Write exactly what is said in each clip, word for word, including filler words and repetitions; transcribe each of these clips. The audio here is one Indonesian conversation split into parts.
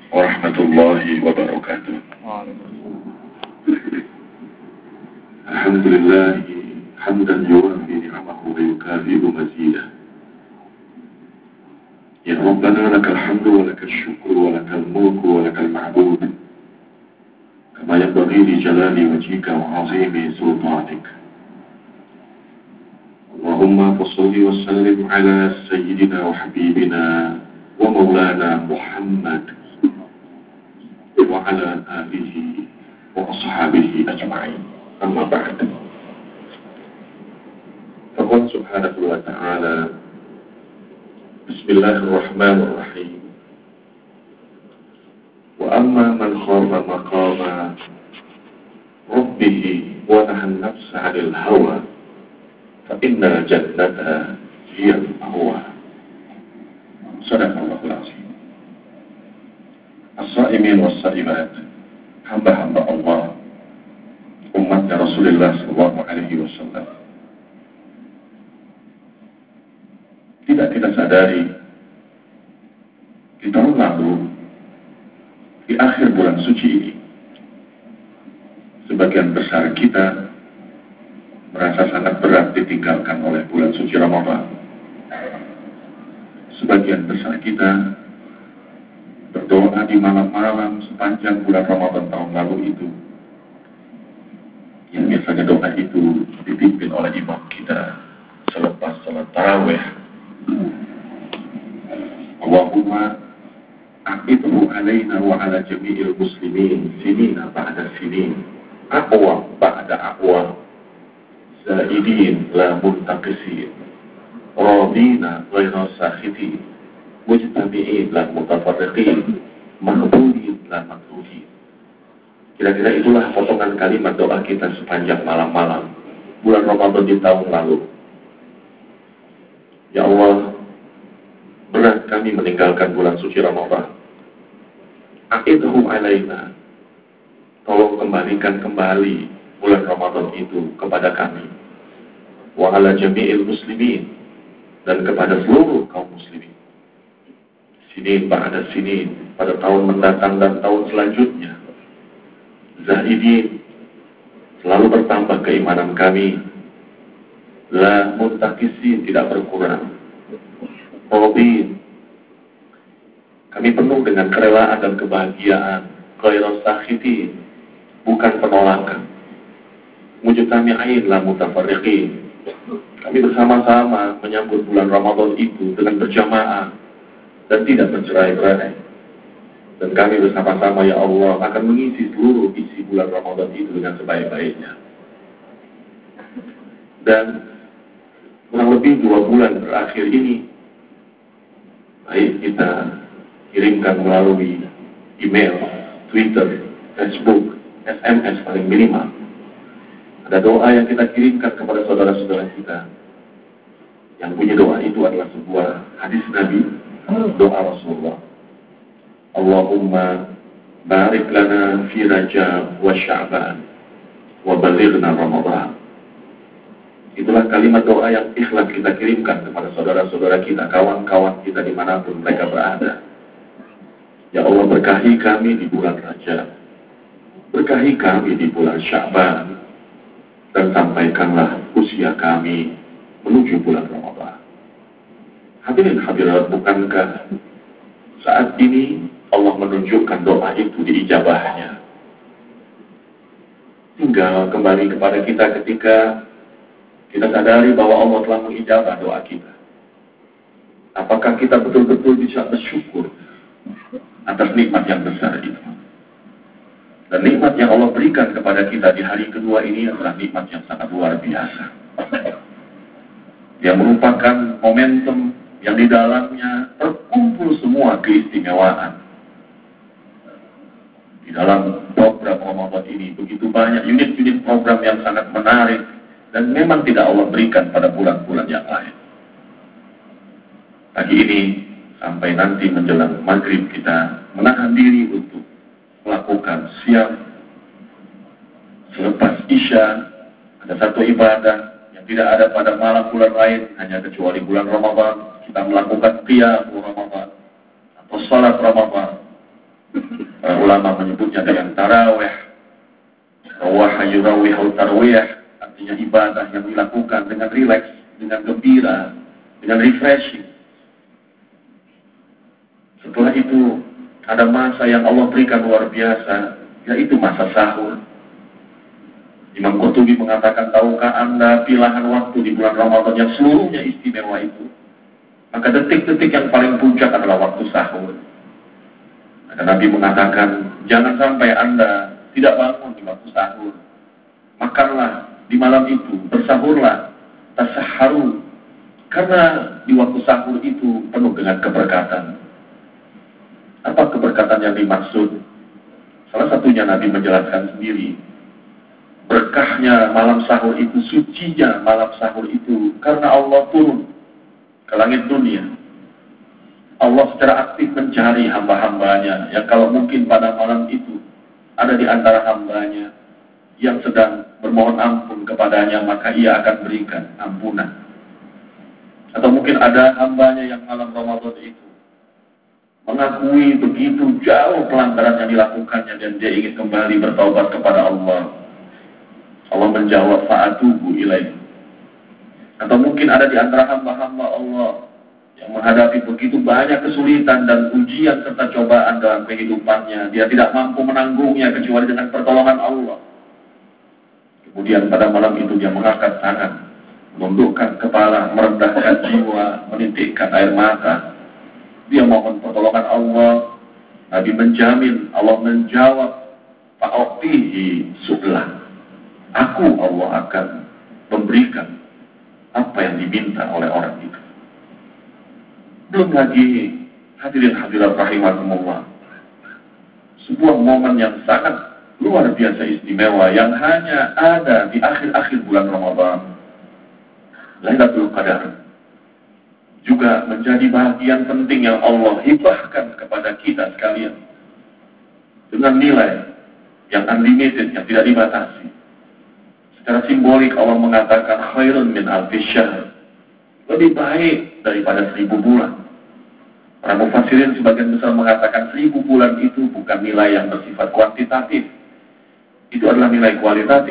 warahmatullahi wabarakatuh. Alhamdulillah hamdan yuwafi ni'amahu wa yukafi'u mazidah. Ya Rabbana lakal hamdu wa lakal syukru wa lakal mulku wa lakal ma'bud kama yanbaghi li jalali wajhika wa 'azimi sultanik. Allahumma salli wa sallim ala sayyidina wa habibina wa maulana Muhammad wa ala alihi wa ashabihi ajma'in. Amma ba'd. Allah subhanahu wa ta'ala, Bismillahirrahmanirrahim. Wa amma man khafa maqama rabbih wa nahan nafsa 'anil hawa fa innal jannata hiya al-ma'wa. Sadaqallahul azim. As-sa'imin was-sa'imat, hamba-hamba Allah, umatnya Rasulullah sallallahu alaihi wasallam. Tidak kita sadari, di tahun lalu, di akhir bulan suci ini, sebagian besar kita merasa sangat berat ditinggalkan oleh bulan suci Ramadan. Sebagian besar kita berdoa di malam-malam sepanjang bulan Ramadan tahun lalu itu, yang biasanya doa itu dipimpin oleh imam kita selepas salat tarawih. Allahumma aqidhu alaina wa ala jami'il muslimin sinina ba'da sinin, aqwa ba'da aqwa, zaidin la muntaqisin, radina ghayra sakhitin, mujtami'in la mutafarriqin, mahbubin la makruhin. Kira-kira itulah potongan kalimat doa kita sepanjang malam-malam bulan Ramadan di tahun lalu. Ya Allah, berat kami meninggalkan bulan suci Ramadan. Aqidhum alaina, tolong kembalikan kembali bulan Ramadan itu kepada kami. Wa ala jami'il muslimin, dan kepada seluruh kaum muslimin. Sinin ba'da sinin, pada tahun mendatang dan tahun selanjutnya. Zahidin, selalu bertambah keimanan kami. La muntaqisin, tidak berkurang. Robin, kami penuh dengan kerelaan dan kebahagiaan. Ghairu sakhitin, bukan penolakan. Mujtami'in la mutafarriqin, kami bersama-sama menyambut bulan Ramadan itu dengan berjamaah dan tidak bercerai-berai. Dan kami bersama-sama, ya Allah, akan mengisi seluruh isi bulan Ramadan itu dengan sebaik-baiknya. Dan kurang lebih dua bulan berakhir ini, baik kita kirimkan melalui email, Twitter, Facebook, S M S paling minimal. Ada doa yang kita kirimkan kepada saudara-saudara kita. Yang punya doa itu adalah sebuah hadis Nabi, doa Rasulullah. Allahumma barik lana fi Rajab wa Sya'ban wa balighna Ramadan. Itulah kalimat doa yang ikhlas kita kirimkan kepada saudara-saudara kita, kawan-kawan kita dimanapun mereka berada. Ya Allah, berkahi kami di bulan Rajab, berkahi kami di bulan Sya'ban, dan sampaikanlah usia kami menuju bulan Ramadan. Hadirin hadirat, bukankah saat ini Allah menunjukkan doa itu diijabahnya? Tinggal kembali kepada kita ketika kita sadari bahwa Allah telah mengijabah doa kita. Apakah kita betul-betul bisa bersyukur atas nikmat yang besar itu? Dan nikmat yang Allah berikan kepada kita di hari kedua ini adalah nikmat yang sangat luar biasa. Yang merupakan momentum yang di dalamnya terkumpul semua keistimewaan. Di dalam program Ramadan ini begitu banyak unit-unit program yang sangat menarik dan memang tidak Allah berikan pada bulan-bulan yang lain. Pagi ini sampai nanti menjelang maghrib kita menahan diri untuk melakukan siam. Selepas Isya ada satu ibadah yang tidak ada pada malam bulan lain hanya kecuali bulan Ramadan. Kita melakukan qiyam Ramadan atau salat Ramadan. Para ulama menyebutnya dengan tarawih, rawaha yurawihul tarawih, artinya ibadah yang dilakukan dengan rileks, dengan gembira, dengan refreshing. Setelah itu ada masa yang Allah berikan luar biasa, yaitu masa sahur. Imam Qurtubi mengatakan, tahukah Anda pilihan waktu di bulan Ramadan yang seluruhnya istimewa itu? Maka detik-detik yang paling puncak adalah waktu sahur. Maka Nabi mengatakan, jangan sampai Anda tidak bangun di waktu sahur. Makanlah di malam itu, bersahurlah, tasaharu. Karena di waktu sahur itu penuh dengan keberkatan. Apa keberkatan yang dimaksud? Salah satunya Nabi menjelaskan sendiri. Berkahnya malam sahur itu, sucinya malam sahur itu, karena Allah turun ke langit dunia. Allah secara aktif mencari hamba-hambanya, yang kalau mungkin pada malam itu ada di antara hambanya yang sedang bermohon ampun kepadanya, maka ia akan berikan ampunan. Atau mungkin ada hambanya yang malam Ramadan itu mengakui begitu jauh pelanggaran yang dilakukannya dan dia ingin kembali bertaubat kepada Allah. Allah menjawab, fa'atubu ilaih. Atau mungkin ada di antara hamba-hamba Allah yang menghadapi begitu banyak kesulitan dan ujian serta cobaan dalam kehidupannya. Dia tidak mampu menanggungnya kecuali dengan pertolongan Allah. Kemudian pada malam itu dia mengangkat tangan, menundukkan kepala, merendahkan jiwa, menitikkan air mata. Dia mohon pertolongan Allah. Nabi menjamin, Allah menjawab, fa'ofihi su'lah. Aku, Allah akan memberikan apa yang diminta oleh orang itu. Belum lagi hadirin hadirat rahimakumullah, sebuah momen yang sangat luar biasa istimewa yang hanya ada di akhir-akhir bulan Ramadan. Lailatul Qadar juga menjadi bagian penting yang Allah hibahkan kepada kita sekalian dengan nilai yang unlimited, yang tidak dibatasi. Secara simbolik Allah mengatakan khairun min alfi syahr, lebih baik daripada seribu bulan. Para mufassirin sebagian besar mengatakan seribu bulan itu bukan nilai yang bersifat kuantitatif, itu adalah nilai kualitatif.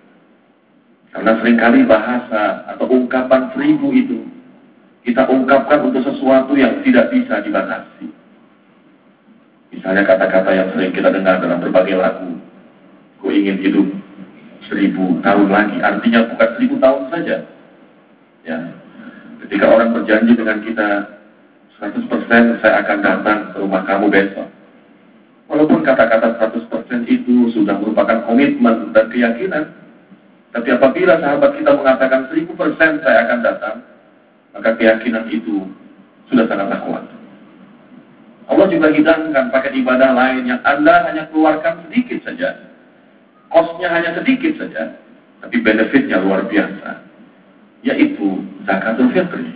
Karena seringkali bahasa atau ungkapan seribu itu kita ungkapkan untuk sesuatu yang tidak bisa dibatasi. Misalnya kata-kata yang sering kita dengar dalam berbagai lagu, ku ingin hidup seribu tahun lagi, artinya bukan seribu tahun saja. Ya, ketika orang berjanji dengan kita seratus persen saya akan datang ke rumah kamu besok, walaupun kata-kata seratus persen itu sudah merupakan komitmen dan keyakinan, tapi apabila sahabat kita mengatakan seribu persen saya akan datang, maka keyakinan itu sudah sangatlah kuat. Allah juga hidangkan paket ibadah lain yang Anda hanya keluarkan sedikit saja, kosnya hanya sedikit saja, tapi benefitnya luar biasa, yaitu zakatul fitri.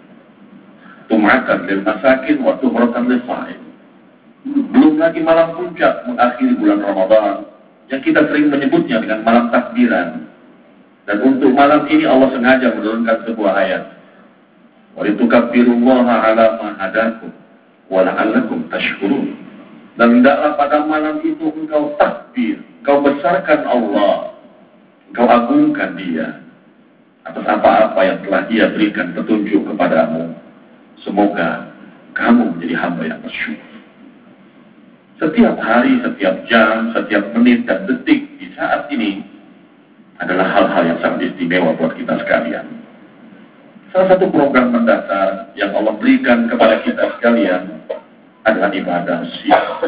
Tum'atan lil masakin wa tumratan lil sha'im. Belum lagi malam puncak mengakhiri bulan Ramadan yang kita sering menyebutnya dengan malam takbiran. Dan untuk malam ini Allah sengaja menurunkan sebuah ayat, wa litukabbirullaha ala ma hadakum wa la'allakum tashkurun. Dan hendaklah pada malam itu engkau takbir, engkau besarkan Allah, engkau agungkan Dia atas apa-apa yang telah Dia berikan petunjuk kepadamu. Semoga kamu menjadi hamba yang bersyukur. Setiap hari, setiap jam, setiap menit dan detik di saat ini adalah hal-hal yang sangat istimewa buat kita sekalian. Salah satu program mendasar yang Allah berikan kepada kita sekalian adalah ibadah siam.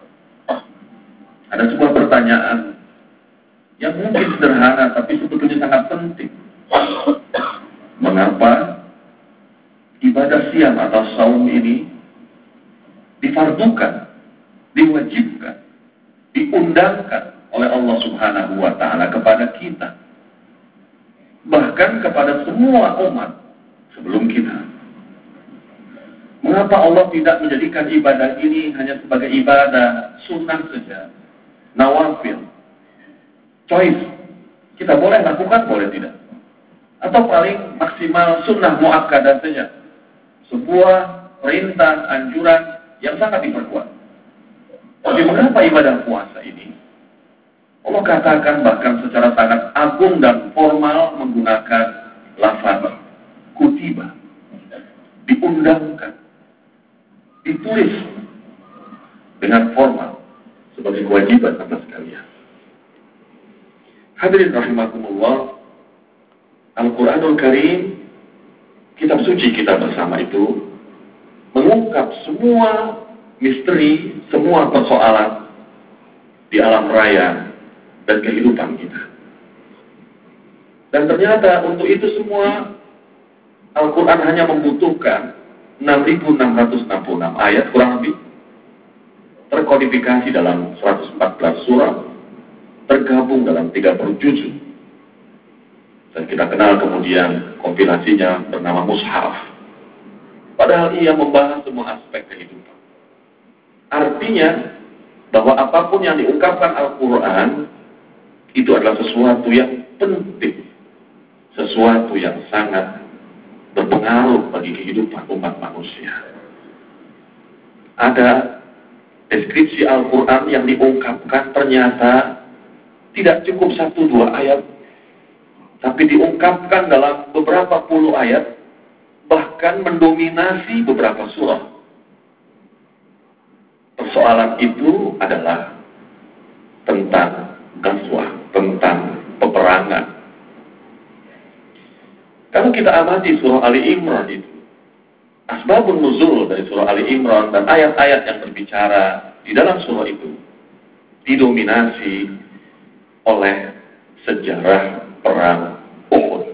Ada sebuah pertanyaan yang mungkin sederhana tapi sebetulnya sangat penting. Mengapa ibadah siam atau saum ini difardukan, diwajibkan, diundangkan oleh Allah Subhanahu wa Ta'ala kepada kita, bahkan kepada semua umat sebelum kita? Mengapa Allah tidak menjadikan ibadah ini hanya sebagai ibadah sunnah saja, nawafil, choice, kita boleh lakukan, boleh tidak, atau paling maksimal sunnah muakkadah saja, sebuah perintah, anjuran yang sangat diperkuat? Tapi mengapa ibadah puasa ini? Allah katakan bahkan secara sangat agung dan formal menggunakan lafaz kutiba, diundangkan, ditulis dengan formal sebagai kewajiban atas kalian. Hadirin rahimakumullah, Al-Quranul Karim, kitab suci kita bersama itu, mengungkap semua misteri, semua persoalan di alam raya dan kehidupan kita. Dan ternyata untuk itu semua Al-Quran hanya membutuhkan enam ribu enam ratus enam puluh enam ayat kurang lebih, terkodifikasi dalam seratus empat belas surah, tergabung dalam tiga puluh juzuk. Dan kita kenal kemudian kompilasinya bernama Mushaf. Padahal ia membahas semua aspek kehidupan. Artinya bahwa apapun yang diungkapkan Al-Quran itu adalah sesuatu yang penting, sesuatu yang sangat berpengaruh bagi kehidupan umat manusia. Ada deskripsi Al-Quran yang diungkapkan ternyata tidak cukup satu dua ayat, tapi diungkapkan dalam beberapa puluh ayat, bahkan mendominasi beberapa surah. Persoalan itu adalah tentang ghazwah, tentang peperangan. Kalau kita amati surah Ali Imran itu, asbabun nuzul dari surah Ali Imran dan ayat-ayat yang berbicara di dalam surah itu didominasi oleh sejarah perang Uhud.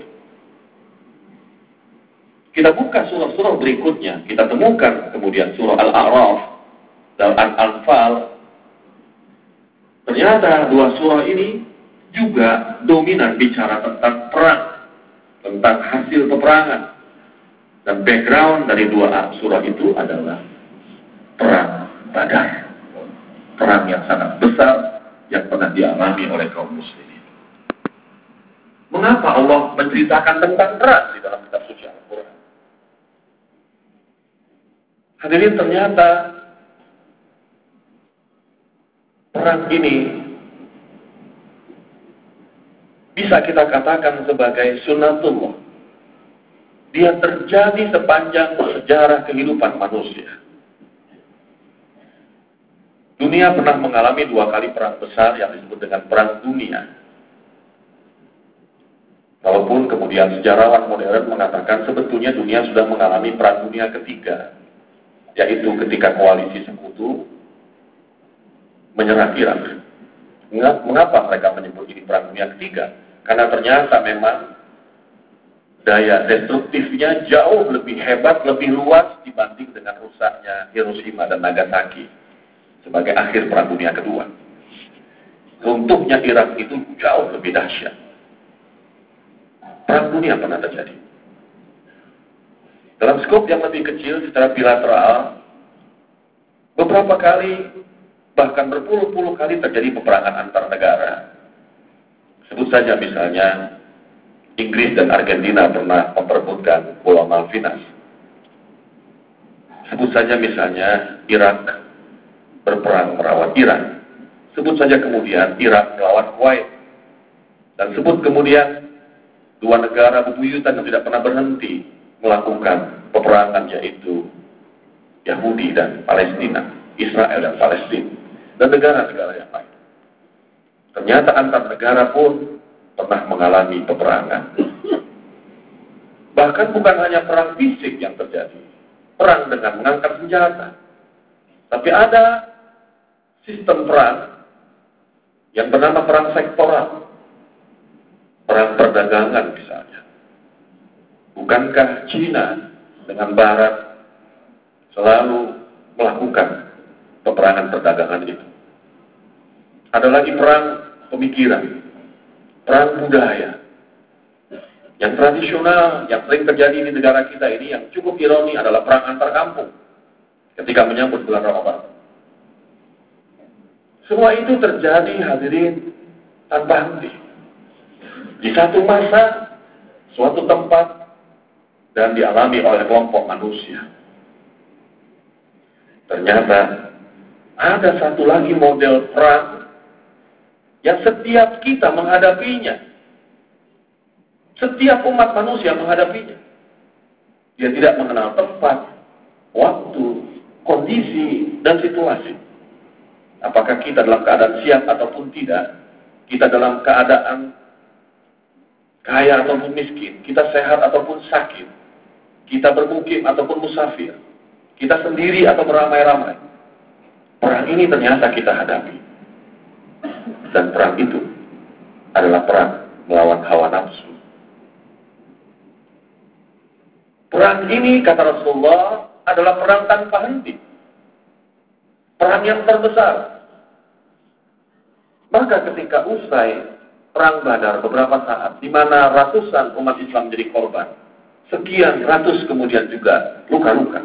Kita buka surah-surah berikutnya, kita temukan kemudian surah Al-A'raf dan Al-Anfal. Ternyata dua surah ini juga dominan bicara tentang perang, tentang hasil peperangan. Dan background dari dua surah itu adalah perang Badar. Perang yang sangat besar yang pernah dialami oleh kaum muslimin. Mengapa Allah menceritakan tentang perang di dalam kitab suci Al-Quran? Hadirin, ternyata perang ini bisa kita katakan sebagai sunnatullah. Dia terjadi sepanjang sejarah kehidupan manusia. Dunia pernah mengalami dua kali perang besar yang disebut dengan perang dunia. Walaupun kemudian sejarawan modern mengatakan sebetulnya dunia sudah mengalami perang dunia ketiga, yaitu ketika koalisi sekutu menyerang Irak. Mengapa mereka menyebut ini perang dunia ketiga? Karena ternyata memang daya destruktifnya jauh lebih hebat, lebih luas dibanding dengan rusaknya Hiroshima dan Nagasaki sebagai akhir perang dunia kedua. Runtuhnya Irak itu jauh lebih dahsyat. Perang dunia pernah terjadi. Dalam skop yang lebih kecil secara bilateral, beberapa kali, bahkan berpuluh-puluh kali terjadi peperangan antar negara. Sebut saja misalnya Inggris dan Argentina pernah memperebutkan Pulau Malvinas. Sebut saja misalnya Irak berperang melawan Iran. Sebut saja kemudian Irak melawan Kuwait. Dan sebut kemudian dua negara bebuyutan yang tidak pernah berhenti melakukan peperangan, yaitu Yahudi dan Palestina, Israel dan Palestina, dan negara-negara yang lain. Ternyata antar negara pun pernah mengalami peperangan. Bahkan bukan hanya perang fisik yang terjadi, perang dengan mengangkat senjata, tapi ada sistem perang yang bernama perang sektoral, perang perdagangan misalnya. Bukankah Cina dengan Barat selalu melakukan peperangan perdagangan itu? Ada lagi perang pemikiran, perang budaya, yang tradisional, yang sering terjadi di negara kita ini, yang cukup ironi adalah perang antar kampung ketika menyambut bulan Ramadan. Semua itu terjadi, hadirin, tanpa henti. Di satu masa, suatu tempat, dan dialami oleh kelompok manusia. Ternyata ada satu lagi model perang yang setiap kita menghadapinya. Setiap umat manusia menghadapinya. Dia tidak mengenal tempat, waktu, kondisi, dan situasi. Apakah kita dalam keadaan siap ataupun tidak, kita dalam keadaan kaya ataupun miskin, kita sehat ataupun sakit, kita bermukim ataupun musafir, kita sendiri atau beramai-ramai. Perang ini ternyata kita hadapi. Dan perang itu adalah perang melawan hawa nafsu. Perang ini, kata Rasulullah, adalah perang tanpa henti. Perang yang terbesar. Maka ketika usai perang Badar beberapa saat, di mana ratusan umat Islam menjadi korban, sekian ratus kemudian juga luka-luka.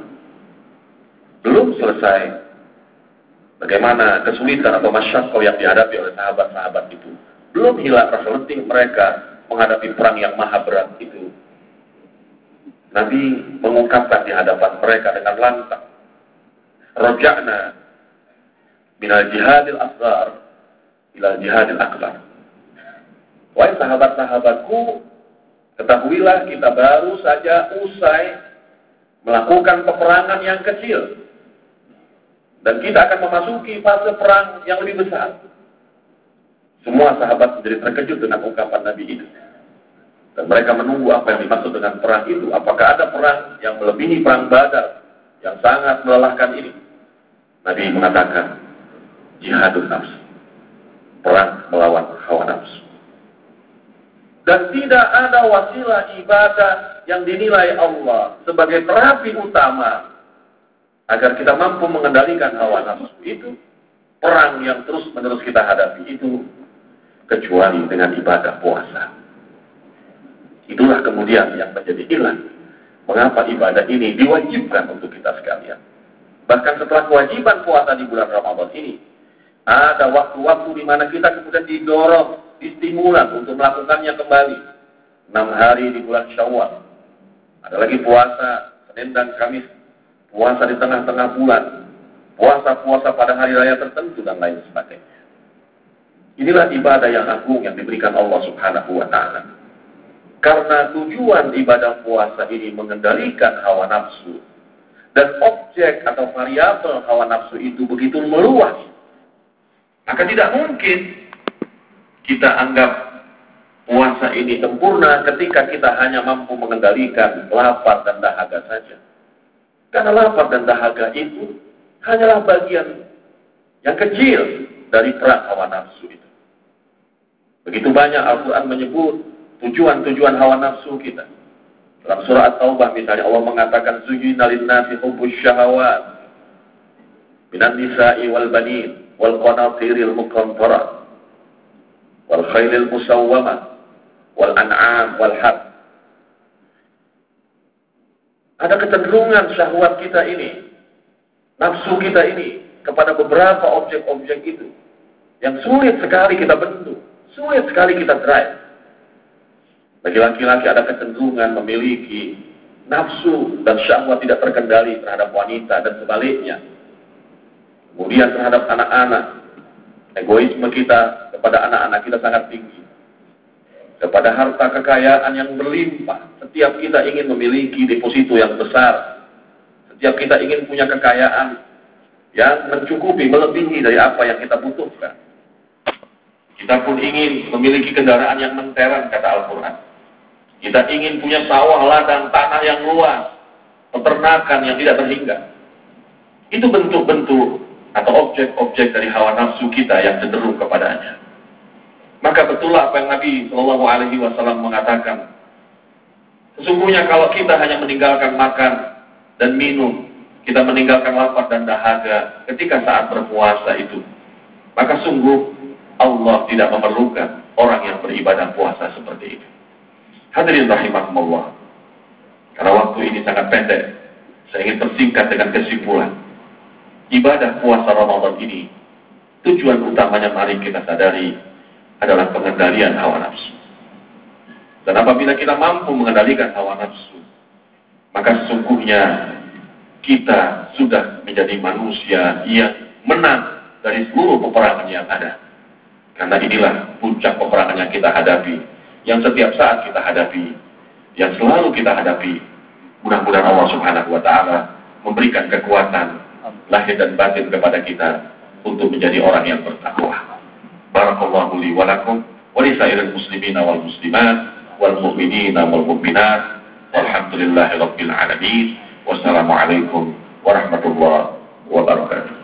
Belum selesai bagaimana kesulitan atau masyaqqah yang dihadapi oleh sahabat-sahabat itu. Belum hilang rasa letih mereka menghadapi perang yang maha berat itu. Nabi mengungkapkan di hadapan mereka dengan lantang, "Raja'na minal jihadil asghar ila jihadil akbar." Wahai sahabat-sahabatku, ketahuilah kita baru saja usai melakukan peperangan yang kecil. Dan kita akan memasuki fase perang yang lebih besar. Semua sahabat menjadi terkejut dengan ungkapan Nabi itu. Dan mereka menunggu apa yang dimaksud dengan perang itu. Apakah ada perang yang melebihi perang Badar yang sangat melelahkan ini? Nabi mengatakan, jihadun nafs. Perang melawan hawa nafsu. Dan tidak ada wasilah ibadah yang dinilai Allah sebagai terapi utama agar kita mampu mengendalikan hawa nafsu itu, perang yang terus-menerus kita hadapi itu, kecuali dengan ibadah puasa. Itulah kemudian yang menjadi ilah mengapa ibadah ini diwajibkan untuk kita sekalian. Bahkan setelah kewajiban puasa di bulan Ramadan ini, ada waktu-waktu di mana kita kemudian didorong, distimulan untuk melakukannya kembali. Enam hari di bulan Syawal. Ada lagi puasa Senin dan Kamis. Puasa di tengah-tengah bulan. Puasa-puasa pada hari raya tertentu dan lain sebagainya. Inilah ibadah yang agung yang diberikan Allah Subhanahu wa Ta'ala. Karena tujuan ibadah puasa ini mengendalikan hawa nafsu. Dan objek atau variabel hawa nafsu itu begitu meluas. Maka tidak mungkin kita anggap puasa ini sempurna ketika kita hanya mampu mengendalikan lapar dan dahaga saja. Karena lapar dan dahaga itu hanyalah bagian yang kecil dari perang hawa nafsu itu. Begitu banyak Al-Quran menyebut tujuan-tujuan hawa nafsu kita. Dalam surah At-Taubah misalnya Allah mengatakan zuyyina lin-nasi hubbus syahawat minan nisa'i wal banin wal qanatiril muqantarah wal khailil musawwamah wal an'am wal harth. Ada kecenderungan syahwat kita ini, nafsu kita ini kepada beberapa objek-objek itu yang sulit sekali kita bentuk, sulit sekali kita drive. Bagi laki-laki ada kecenderungan memiliki nafsu dan syahwat tidak terkendali terhadap wanita dan sebaliknya. Kemudian terhadap anak-anak, egoisme kita kepada anak-anak kita sangat tinggi. Kepada harta kekayaan yang berlimpah, setiap kita ingin memiliki deposito yang besar. Setiap kita ingin punya kekayaan yang mencukupi, melebihi dari apa yang kita butuhkan. Kita pun ingin memiliki kendaraan yang mentereng, kata Al-Quran. Kita ingin punya sawah, ladang, tanah yang luas, peternakan yang tidak terhingga. Itu bentuk-bentuk atau objek-objek dari hawa nafsu kita yang cenderung kepadanya. Maka betullah apa yang Nabi Shallallahu Alaihi Wasallam mengatakan. Sesungguhnya kalau kita hanya meninggalkan makan dan minum, kita meninggalkan lapar dan dahaga ketika saat berpuasa itu, maka sungguh Allah tidak memerlukan orang yang beribadah puasa seperti itu. Hadirin rahimakumullah. Karena waktu ini sangat pendek, saya ingin persingkat dengan kesimpulan. Ibadah puasa Ramadan ini, tujuan utamanya mari kita sadari adalah pengendalian hawa nafsu. Dan apabila kita mampu mengendalikan hawa nafsu, maka sesungguhnya kita sudah menjadi manusia yang menang dari seluruh peperangan yang ada. Karena inilah puncak peperangan yang kita hadapi, yang setiap saat kita hadapi, yang selalu kita hadapi. Mudah-mudahan Allah Subhanahu wa Ta'ala memberikan kekuatan lahir dan batin kepada kita untuk menjadi orang yang bertakwa. Barakallahu li wa lakum wa li sairil muslimina wal muslimat wal mu'minina wal mu'minat. Walhamdulillahi rabbil alamin. Wassalamualaikum warahmatullahi wabarakatuh.